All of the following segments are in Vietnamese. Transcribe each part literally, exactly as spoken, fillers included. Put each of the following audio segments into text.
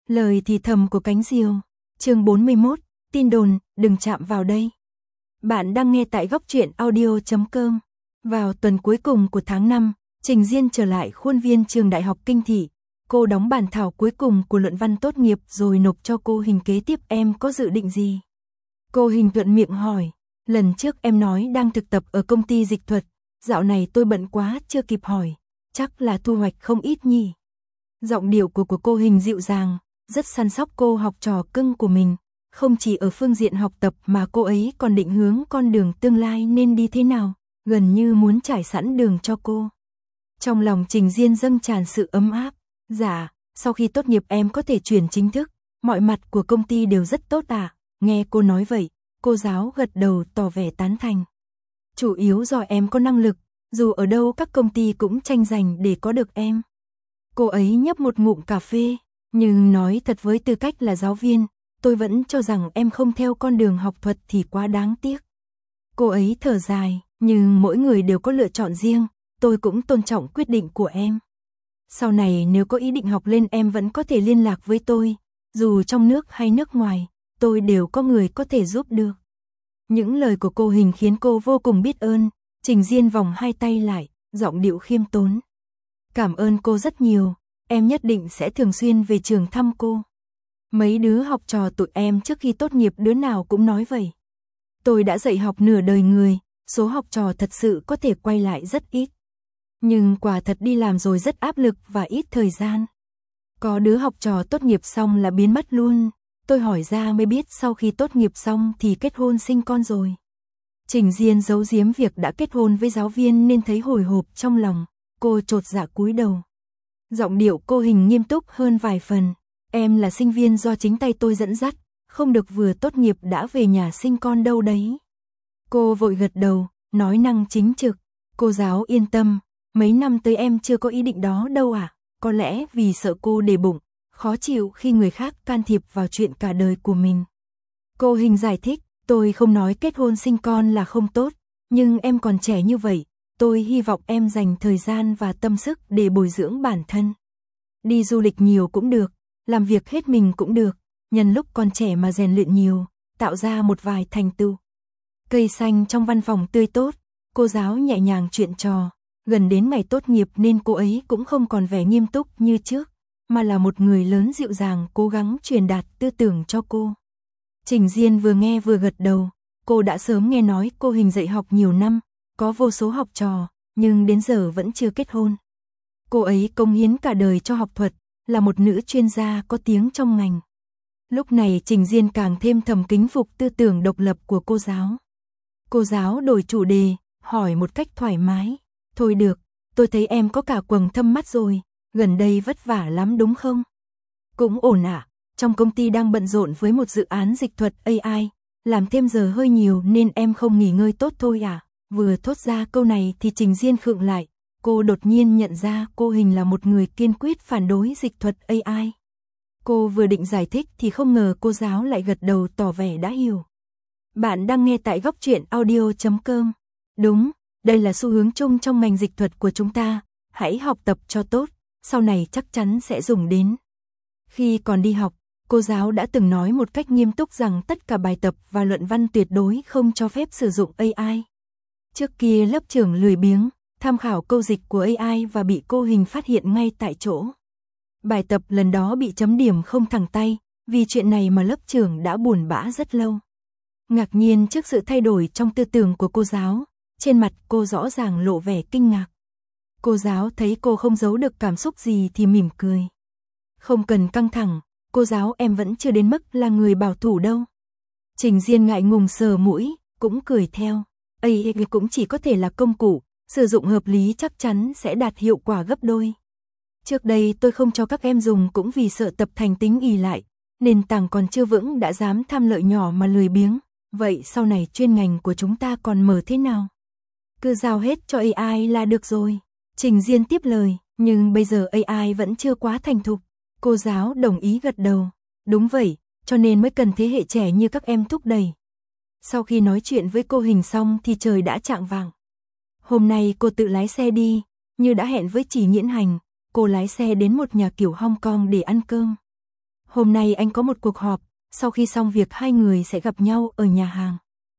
Lời thì thầm của cánh diều. Chương bốn mươi mốt, tin đồn, đừng chạm vào đây. Bạn đang nghe tại góc truyện audio chấm com. Vào tuần cuối cùng của tháng năm, Trình Diên trở lại khuôn viên trường Đại học Kinh Thị. Cô đóng bản thảo cuối cùng của luận văn tốt nghiệp rồi nộp cho cô Hình kế tiếp. Em có dự định gì? Cô Hình thuận miệng hỏi. Lần trước em nói đang thực tập ở công ty dịch thuật. Dạo này tôi bận quá chưa kịp hỏi. Chắc là thu hoạch không ít nhỉ? Giọng điệu của, của cô Hình dịu dàng, rất săn sóc cô học trò cưng của mình. Không chỉ ở phương diện học tập mà cô ấy còn định hướng con đường tương lai nên đi thế nào, gần như muốn trải sẵn đường cho cô. Trong lòng Trình Diên dâng tràn sự ấm áp. Dạ, sau khi tốt nghiệp em có thể chuyển chính thức, mọi mặt của công ty đều rất tốt à? Nghe cô nói vậy, cô giáo gật đầu tỏ vẻ tán thành. Chủ yếu do em có năng lực, dù ở đâu các công ty cũng tranh giành để có được em. Cô ấy nhấp một ngụm cà phê, nhưng nói thật với tư cách là giáo viên, tôi vẫn cho rằng em không theo con đường học thuật thì quá đáng tiếc. Cô ấy thở dài, nhưng mỗi người đều có lựa chọn riêng, tôi cũng tôn trọng quyết định của em. Sau này nếu có ý định học lên em vẫn có thể liên lạc với tôi, dù trong nước hay nước ngoài, tôi đều có người có thể giúp được. Những lời của cô Hình khiến cô vô cùng biết ơn. Trình Diên vòng hai tay lại, giọng điệu khiêm tốn. Cảm ơn cô rất nhiều, em nhất định sẽ thường xuyên về trường thăm cô. Mấy đứa học trò tụi em trước khi tốt nghiệp đứa nào cũng nói vậy. Tôi đã dạy học nửa đời người, số học trò thật sự có thể quay lại rất ít. Nhưng quả thật đi làm rồi rất áp lực và ít thời gian. Có đứa học trò tốt nghiệp xong là biến mất luôn. Tôi hỏi ra mới biết sau khi tốt nghiệp xong thì kết hôn sinh con rồi. Trình Diên giấu giếm việc đã kết hôn với giáo viên nên thấy hồi hộp trong lòng. Cô chột dạ cúi đầu. Giọng điệu cô Hình nghiêm túc hơn vài phần. Em là sinh viên do chính tay tôi dẫn dắt, không được vừa tốt nghiệp đã về nhà sinh con đâu đấy. Cô vội gật đầu, nói năng chính trực. Cô giáo yên tâm, mấy năm tới em chưa có ý định đó đâu à? Có lẽ vì sợ cô để bụng, khó chịu khi người khác can thiệp vào chuyện cả đời của mình. Cô Hình giải thích, tôi không nói kết hôn sinh con là không tốt, nhưng em còn trẻ như vậy, tôi hy vọng em dành thời gian và tâm sức để bồi dưỡng bản thân. Đi du lịch nhiều cũng được, làm việc hết mình cũng được, nhân lúc còn trẻ mà rèn luyện nhiều, tạo ra một vài thành tựu. Cây xanh trong văn phòng tươi tốt, cô giáo nhẹ nhàng chuyện trò, gần đến ngày tốt nghiệp nên cô ấy cũng không còn vẻ nghiêm túc như trước, mà là một người lớn dịu dàng cố gắng truyền đạt tư tưởng cho cô. Trình Diên vừa nghe vừa gật đầu, cô đã sớm nghe nói cô Hình dạy học nhiều năm, có vô số học trò, nhưng đến giờ vẫn chưa kết hôn. Cô ấy cống hiến cả đời cho học thuật, là một nữ chuyên gia có tiếng trong ngành. Lúc này Trình Diên càng thêm thầm kính phục tư tưởng độc lập của cô giáo. Cô giáo đổi chủ đề, hỏi một cách thoải mái. Thôi được, tôi thấy em có cả quầng thâm mắt rồi, gần đây vất vả lắm đúng không? Cũng ổn ạ, trong công ty đang bận rộn với một dự án dịch thuật a i, làm thêm giờ hơi nhiều nên em không nghỉ ngơi tốt thôi à? Vừa thốt ra câu này thì Trình Diên khựng lại, cô đột nhiên nhận ra cô Hình là một người kiên quyết phản đối dịch thuật a i. Cô vừa định giải thích thì không ngờ cô giáo lại gật đầu tỏ vẻ đã hiểu. Bạn đang nghe tại góc truyện audio chấm com. Đúng, đây là xu hướng chung trong ngành dịch thuật của chúng ta, hãy học tập cho tốt, sau này chắc chắn sẽ dùng đến. Khi còn đi học, cô giáo đã từng nói một cách nghiêm túc rằng tất cả bài tập và luận văn tuyệt đối không cho phép sử dụng a i. Trước kia lớp trưởng lười biếng, tham khảo câu dịch của a i và bị cô Hình phát hiện ngay tại chỗ. Bài tập lần đó bị chấm điểm không thẳng tay, vì chuyện này mà lớp trưởng đã buồn bã rất lâu. Ngạc nhiên trước sự thay đổi trong tư tưởng của cô giáo, trên mặt cô rõ ràng lộ vẻ kinh ngạc. Cô giáo thấy cô không giấu được cảm xúc gì thì mỉm cười. Không cần căng thẳng, cô giáo em vẫn chưa đến mức là người bảo thủ đâu. Trình Diên ngại ngùng sờ mũi, cũng cười theo. a i cũng chỉ có thể là công cụ, sử dụng hợp lý chắc chắn sẽ đạt hiệu quả gấp đôi. Trước đây tôi không cho các em dùng cũng vì sợ tập thành tính ỷ lại, nền tảng còn chưa vững đã dám tham lợi nhỏ mà lười biếng. Vậy sau này chuyên ngành của chúng ta còn mở thế nào? Cứ giao hết cho a i là được rồi. Trình Diên tiếp lời, nhưng bây giờ a i vẫn chưa quá thành thục. Cô giáo đồng ý gật đầu. Đúng vậy, cho nên mới cần thế hệ trẻ như các em thúc đẩy. Sau khi nói chuyện với cô Hình xong thì trời đã chạng vạng. Hôm nay cô tự lái xe đi, như đã hẹn với Chỉ Nghiễn Hành, cô lái xe đến một nhà kiểu Hong Kong để ăn cơm. Hôm nay anh có một cuộc họp, sau khi xong việc hai người sẽ gặp nhau ở nhà hàng.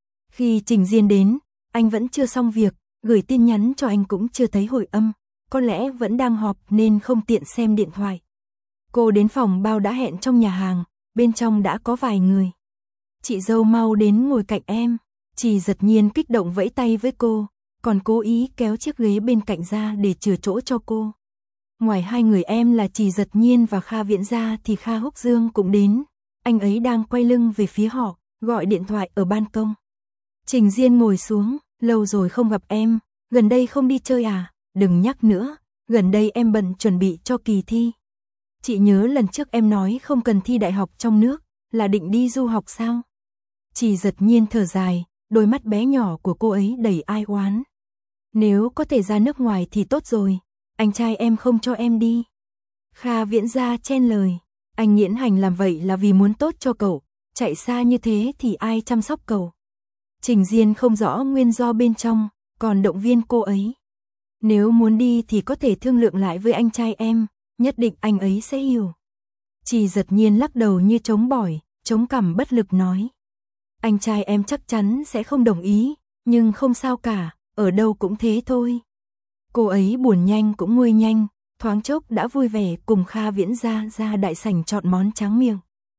Khi Trình Diên đến, anh vẫn chưa xong việc, gửi tin nhắn cho anh cũng chưa thấy hồi âm, có lẽ vẫn đang họp nên không tiện xem điện thoại. Cô đến phòng bao đã hẹn trong nhà hàng, bên trong đã có vài người. Chị dâu mau đến ngồi cạnh em, Trì Giật Nhiên kích động vẫy tay với cô, còn cố ý kéo chiếc ghế bên cạnh ra để chừa chỗ cho cô. Ngoài hai người em là Trì Giật Nhiên và Kha Viễn ra thì Kha Húc Dương cũng đến, anh ấy đang quay lưng về phía họ, gọi điện thoại ở ban công. Trình Diên ngồi xuống, lâu rồi không gặp em, gần đây không đi chơi à, đừng nhắc nữa, gần đây em bận chuẩn bị cho kỳ thi. Chị nhớ lần trước em nói không cần thi đại học trong nước, là định đi du học sao? Trì Giật Nhiên thở dài, đôi mắt bé nhỏ của cô ấy đầy ai oán. Nếu có thể ra nước ngoài thì tốt rồi, anh trai em không cho em đi. Kha Viễn ra chen lời, anh Nghiễn Hành làm vậy là vì muốn tốt cho cậu, chạy xa như thế thì ai chăm sóc cậu. Trình Diên không rõ nguyên do bên trong, còn động viên cô ấy. Nếu muốn đi thì có thể thương lượng lại với anh trai em, nhất định anh ấy sẽ hiểu. Trì Giật Nhiên lắc đầu như chống bỏi, chống cằm bất lực nói. Anh trai em chắc chắn sẽ không đồng ý, nhưng không sao cả, ở đâu cũng thế thôi. Cô ấy buồn nhanh cũng nguôi nhanh, thoáng chốc đã vui vẻ cùng Kha Viễn ra ra đại sảnh chọn món tráng miệng.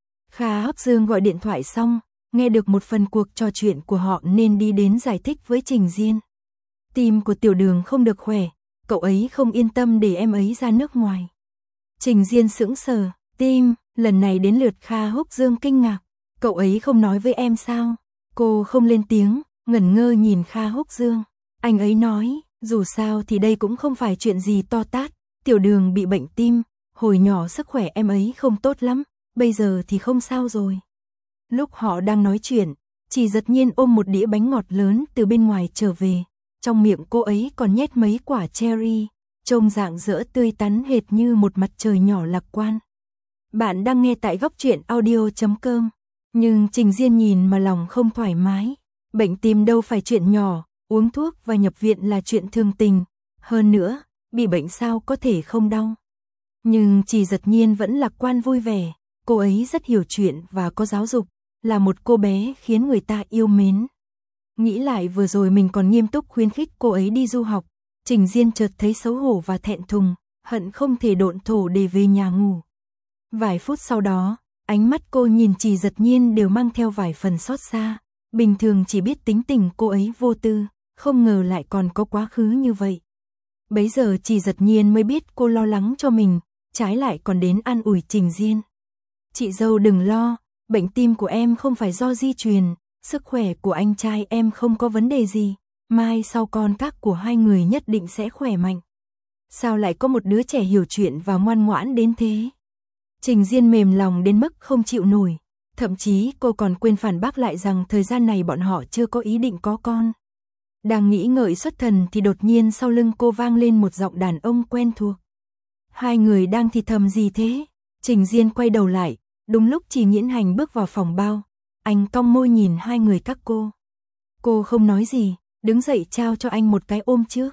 Kha Húc Dương gọi điện thoại xong, nghe được một phần cuộc trò chuyện của họ nên đi đến giải thích với Trình Diên. Tim của Tiểu Đường không được khỏe, cậu ấy không yên tâm để em ấy ra nước ngoài. Trình Diên sững sờ, tim, lần này đến lượt Kha Húc Dương kinh ngạc, cậu ấy không nói với em sao? Cô không lên tiếng, ngẩn ngơ nhìn Kha Húc Dương. Anh ấy nói, dù sao thì đây cũng không phải chuyện gì to tát, Tiểu Đường bị bệnh tim, hồi nhỏ sức khỏe em ấy không tốt lắm, bây giờ thì không sao rồi. Lúc họ đang nói chuyện, Trì Giật Nhiên ôm một đĩa bánh ngọt lớn từ bên ngoài trở về, trong miệng cô ấy còn nhét mấy quả cherry, trông rạng rỡ tươi tắn hệt như một mặt trời nhỏ lạc quan. Bạn đang nghe tại góc truyện audio chấm com, nhưng Trình Diên nhìn mà lòng không thoải mái, bệnh tim đâu phải chuyện nhỏ, uống thuốc và nhập viện là chuyện thường tình, hơn nữa, bị bệnh sao có thể không đau. Nhưng Trì Giật Nhiên vẫn lạc quan vui vẻ, cô ấy rất hiểu chuyện và có giáo dục, là một cô bé khiến người ta yêu mến. Nghĩ lại vừa rồi mình còn nghiêm túc khuyến khích cô ấy đi du học, Trình Diên chợt thấy xấu hổ và thẹn thùng, hận không thể độn thổ để về nhà ngủ. Vài phút sau đó, ánh mắt cô nhìn Trì Giật Nhiên đều mang theo vài phần xót xa, bình thường chỉ biết tính tình cô ấy vô tư, không ngờ lại còn có quá khứ như vậy. Bấy giờ Trì Giật Nhiên mới biết cô lo lắng cho mình, trái lại còn đến an ủi Trình Diên. Chị dâu đừng lo, bệnh tim của em không phải do di truyền, sức khỏe của anh trai em không có vấn đề gì, mai sau con các của hai người nhất định sẽ khỏe mạnh. Sao lại có một đứa trẻ hiểu chuyện và ngoan ngoãn đến thế? Trình Diên mềm lòng đến mức không chịu nổi, thậm chí cô còn quên phản bác lại rằng thời gian này bọn họ chưa có ý định có con. Đang nghĩ ngợi xuất thần thì đột nhiên sau lưng cô vang lên một giọng đàn ông quen thuộc. Hai người đang thì thầm gì thế? Trình Diên quay đầu lại, đúng lúc Trì Nghiễn Hành bước vào phòng bao, anh cong môi nhìn hai người các cô. Cô không nói gì, đứng dậy trao cho anh một cái ôm trước.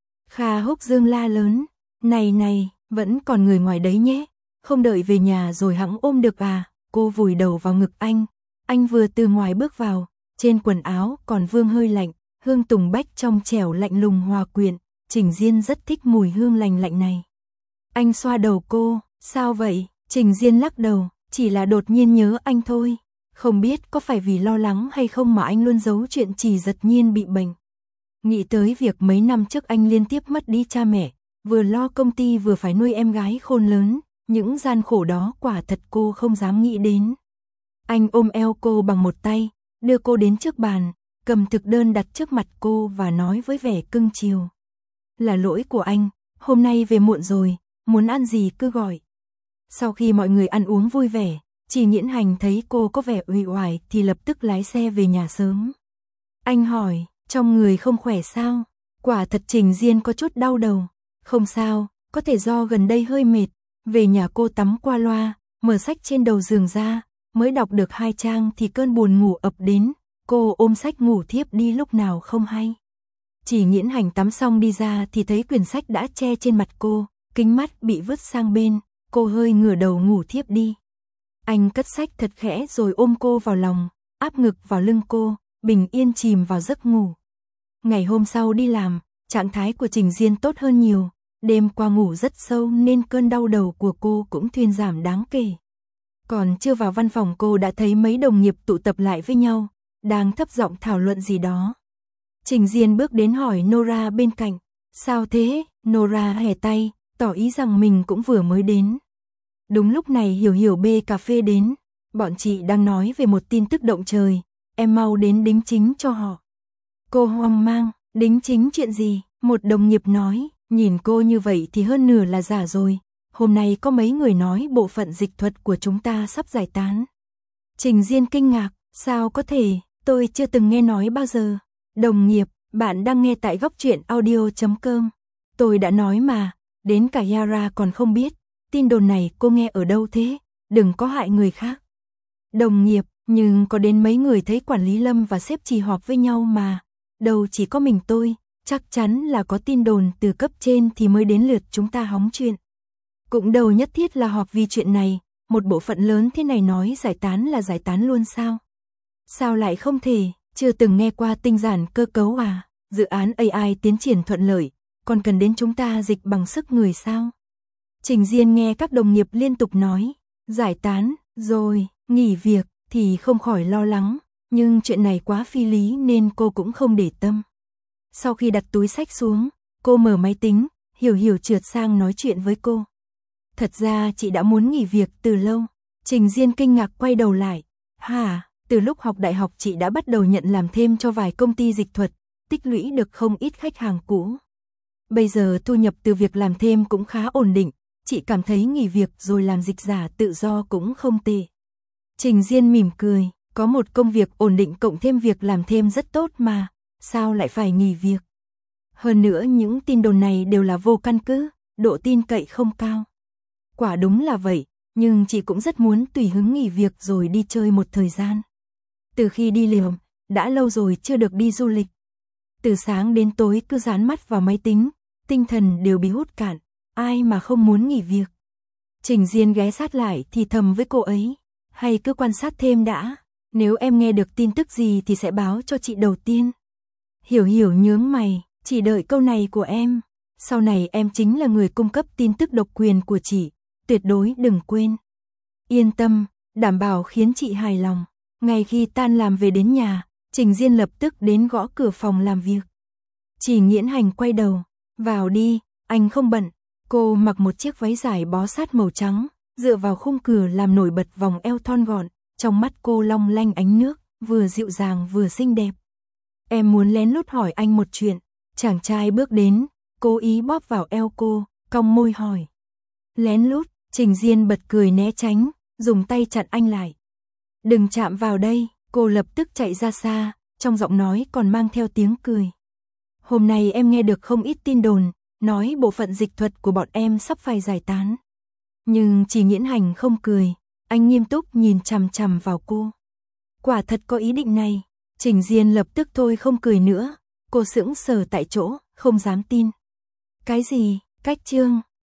Kha Húc Dương la lớn, này này, vẫn còn người ngoài đấy nhé, không đợi về nhà rồi hẵng ôm được à? Cô vùi đầu vào ngực anh, anh vừa từ ngoài bước vào, trên quần áo còn vương hơi lạnh, hương tùng bách trong trẻo lạnh lùng hòa quyện, Trình Diên rất thích mùi hương lành lạnh này. Anh xoa đầu cô, sao vậy? Trình Diên lắc đầu, chỉ là đột nhiên nhớ anh thôi, không biết có phải vì lo lắng hay không mà anh luôn giấu chuyện Trì Giật Nhiên bị bệnh. Nghĩ tới việc mấy năm trước anh liên tiếp mất đi cha mẹ, vừa lo công ty vừa phải nuôi em gái khôn lớn, những gian khổ đó quả thật cô không dám nghĩ đến. Anh ôm eo cô bằng một tay, đưa cô đến trước bàn, cầm thực đơn đặt trước mặt cô và nói với vẻ cưng chiều. Là lỗi của anh, hôm nay về muộn rồi, muốn ăn gì cứ gọi. Sau khi mọi người ăn uống vui vẻ, Trì Nghiễn Hành thấy cô có vẻ uể oải thì lập tức lái xe về nhà sớm. Anh hỏi, trong người không khỏe sao? Quả thật Trình Diên có chút đau đầu. Không sao, có thể do gần đây hơi mệt. Về nhà cô tắm qua loa, mở sách trên đầu giường ra, mới đọc được hai trang thì cơn buồn ngủ ập đến, cô ôm sách ngủ thiếp đi lúc nào không hay. Trì Nghiễn Hành tắm xong đi ra thì thấy quyển sách đã che trên mặt cô, kính mắt bị vứt sang bên, cô hơi ngửa đầu ngủ thiếp đi. Anh cất sách thật khẽ rồi ôm cô vào lòng, áp ngực vào lưng cô, bình yên chìm vào giấc ngủ. Ngày hôm sau đi làm, trạng thái của Trình Diên tốt hơn nhiều, đêm qua ngủ rất sâu nên cơn đau đầu của cô cũng thuyên giảm đáng kể. Còn chưa vào văn phòng cô đã thấy mấy đồng nghiệp tụ tập lại với nhau, đang thấp giọng thảo luận gì đó. Trình Diên bước đến hỏi Nora bên cạnh, sao thế? Nora hé tay, tỏ ý rằng mình cũng vừa mới đến. Đúng lúc này Hiểu Hiểu bê cà phê đến, bọn chị đang nói về một tin tức động trời, em mau đến đính chính cho họ. Cô hoang mang, đính chính chuyện gì? Một đồng nghiệp nói, nhìn cô như vậy thì hơn nửa là giả rồi. Hôm nay có mấy người nói bộ phận dịch thuật của chúng ta sắp giải tán. Trình Diên kinh ngạc, sao có thể, tôi chưa từng nghe nói bao giờ. Đồng nghiệp, bạn đang nghe tại góc truyện audio chấm com. Tôi đã nói mà, đến cả Yara còn không biết. Tin đồn này cô nghe ở đâu thế? Đừng có hại người khác. Đồng nghiệp, nhưng có đến mấy người thấy quản lý Lâm và sếp trì họp với nhau mà. Đâu chỉ có mình tôi, chắc chắn là có tin đồn từ cấp trên thì mới đến lượt chúng ta hóng chuyện. Cũng đâu nhất thiết là họp vì chuyện này, một bộ phận lớn thế này nói giải tán là giải tán luôn sao? Sao lại không thể, chưa từng nghe qua tinh giản cơ cấu à? Dự án a i tiến triển thuận lợi, còn cần đến chúng ta dịch bằng sức người sao? Trình Diên nghe các đồng nghiệp liên tục nói, giải tán, rồi, nghỉ việc, thì không khỏi lo lắng, nhưng chuyện này quá phi lý nên cô cũng không để tâm. Sau khi đặt túi sách xuống, cô mở máy tính, Hiểu Hiểu trượt sang nói chuyện với cô. Thật ra chị đã muốn nghỉ việc từ lâu. Trình Diên kinh ngạc quay đầu lại. Hả, từ lúc học đại học chị đã bắt đầu nhận làm thêm cho vài công ty dịch thuật, tích lũy được không ít khách hàng cũ. Bây giờ thu nhập từ việc làm thêm cũng khá ổn định, chị cảm thấy nghỉ việc rồi làm dịch giả tự do cũng không tệ. Trình Diên mỉm cười, có một công việc ổn định cộng thêm việc làm thêm rất tốt mà, sao lại phải nghỉ việc? Hơn nữa những tin đồn này đều là vô căn cứ, độ tin cậy không cao. Quả đúng là vậy, nhưng chị cũng rất muốn tùy hứng nghỉ việc rồi đi chơi một thời gian. Từ khi đi liều, đã lâu rồi chưa được đi du lịch. Từ sáng đến tối cứ dán mắt vào máy tính, tinh thần đều bị hút cạn, ai mà không muốn nghỉ việc. Trình Diên ghé sát lại thì thầm với cô ấy, hay cứ quan sát thêm đã, nếu em nghe được tin tức gì thì sẽ báo cho chị đầu tiên. Hiểu Hiểu nhướng mày, chỉ đợi câu này của em, sau này em chính là người cung cấp tin tức độc quyền của chị, tuyệt đối đừng quên. Yên tâm, đảm bảo khiến chị hài lòng. Ngay khi tan làm về đến nhà, Trình Diên lập tức đến gõ cửa phòng làm việc. Chỉ Nghiễn Hành quay đầu, vào đi, anh không bận. Cô mặc một chiếc váy dài bó sát màu trắng, dựa vào khung cửa làm nổi bật vòng eo thon gọn, trong mắt cô long lanh ánh nước, vừa dịu dàng vừa xinh đẹp. Em muốn lén lút hỏi anh một chuyện. Chàng trai bước đến, cố ý bóp vào eo cô, cong môi hỏi. Lén lút, Trình Diên bật cười né tránh, dùng tay chặn anh lại. Đừng chạm vào đây, cô lập tức chạy ra xa, trong giọng nói còn mang theo tiếng cười. Hôm nay em nghe được không ít tin đồn, nói bộ phận dịch thuật của bọn em sắp phải giải tán. Nhưng Chỉ Nghiễn Hành không cười, anh nghiêm túc nhìn chằm chằm vào cô. Quả thật có ý định này, Trình Diên lập tức thôi không cười nữa, cô sững sờ tại chỗ, không dám tin. Cái gì, cách chương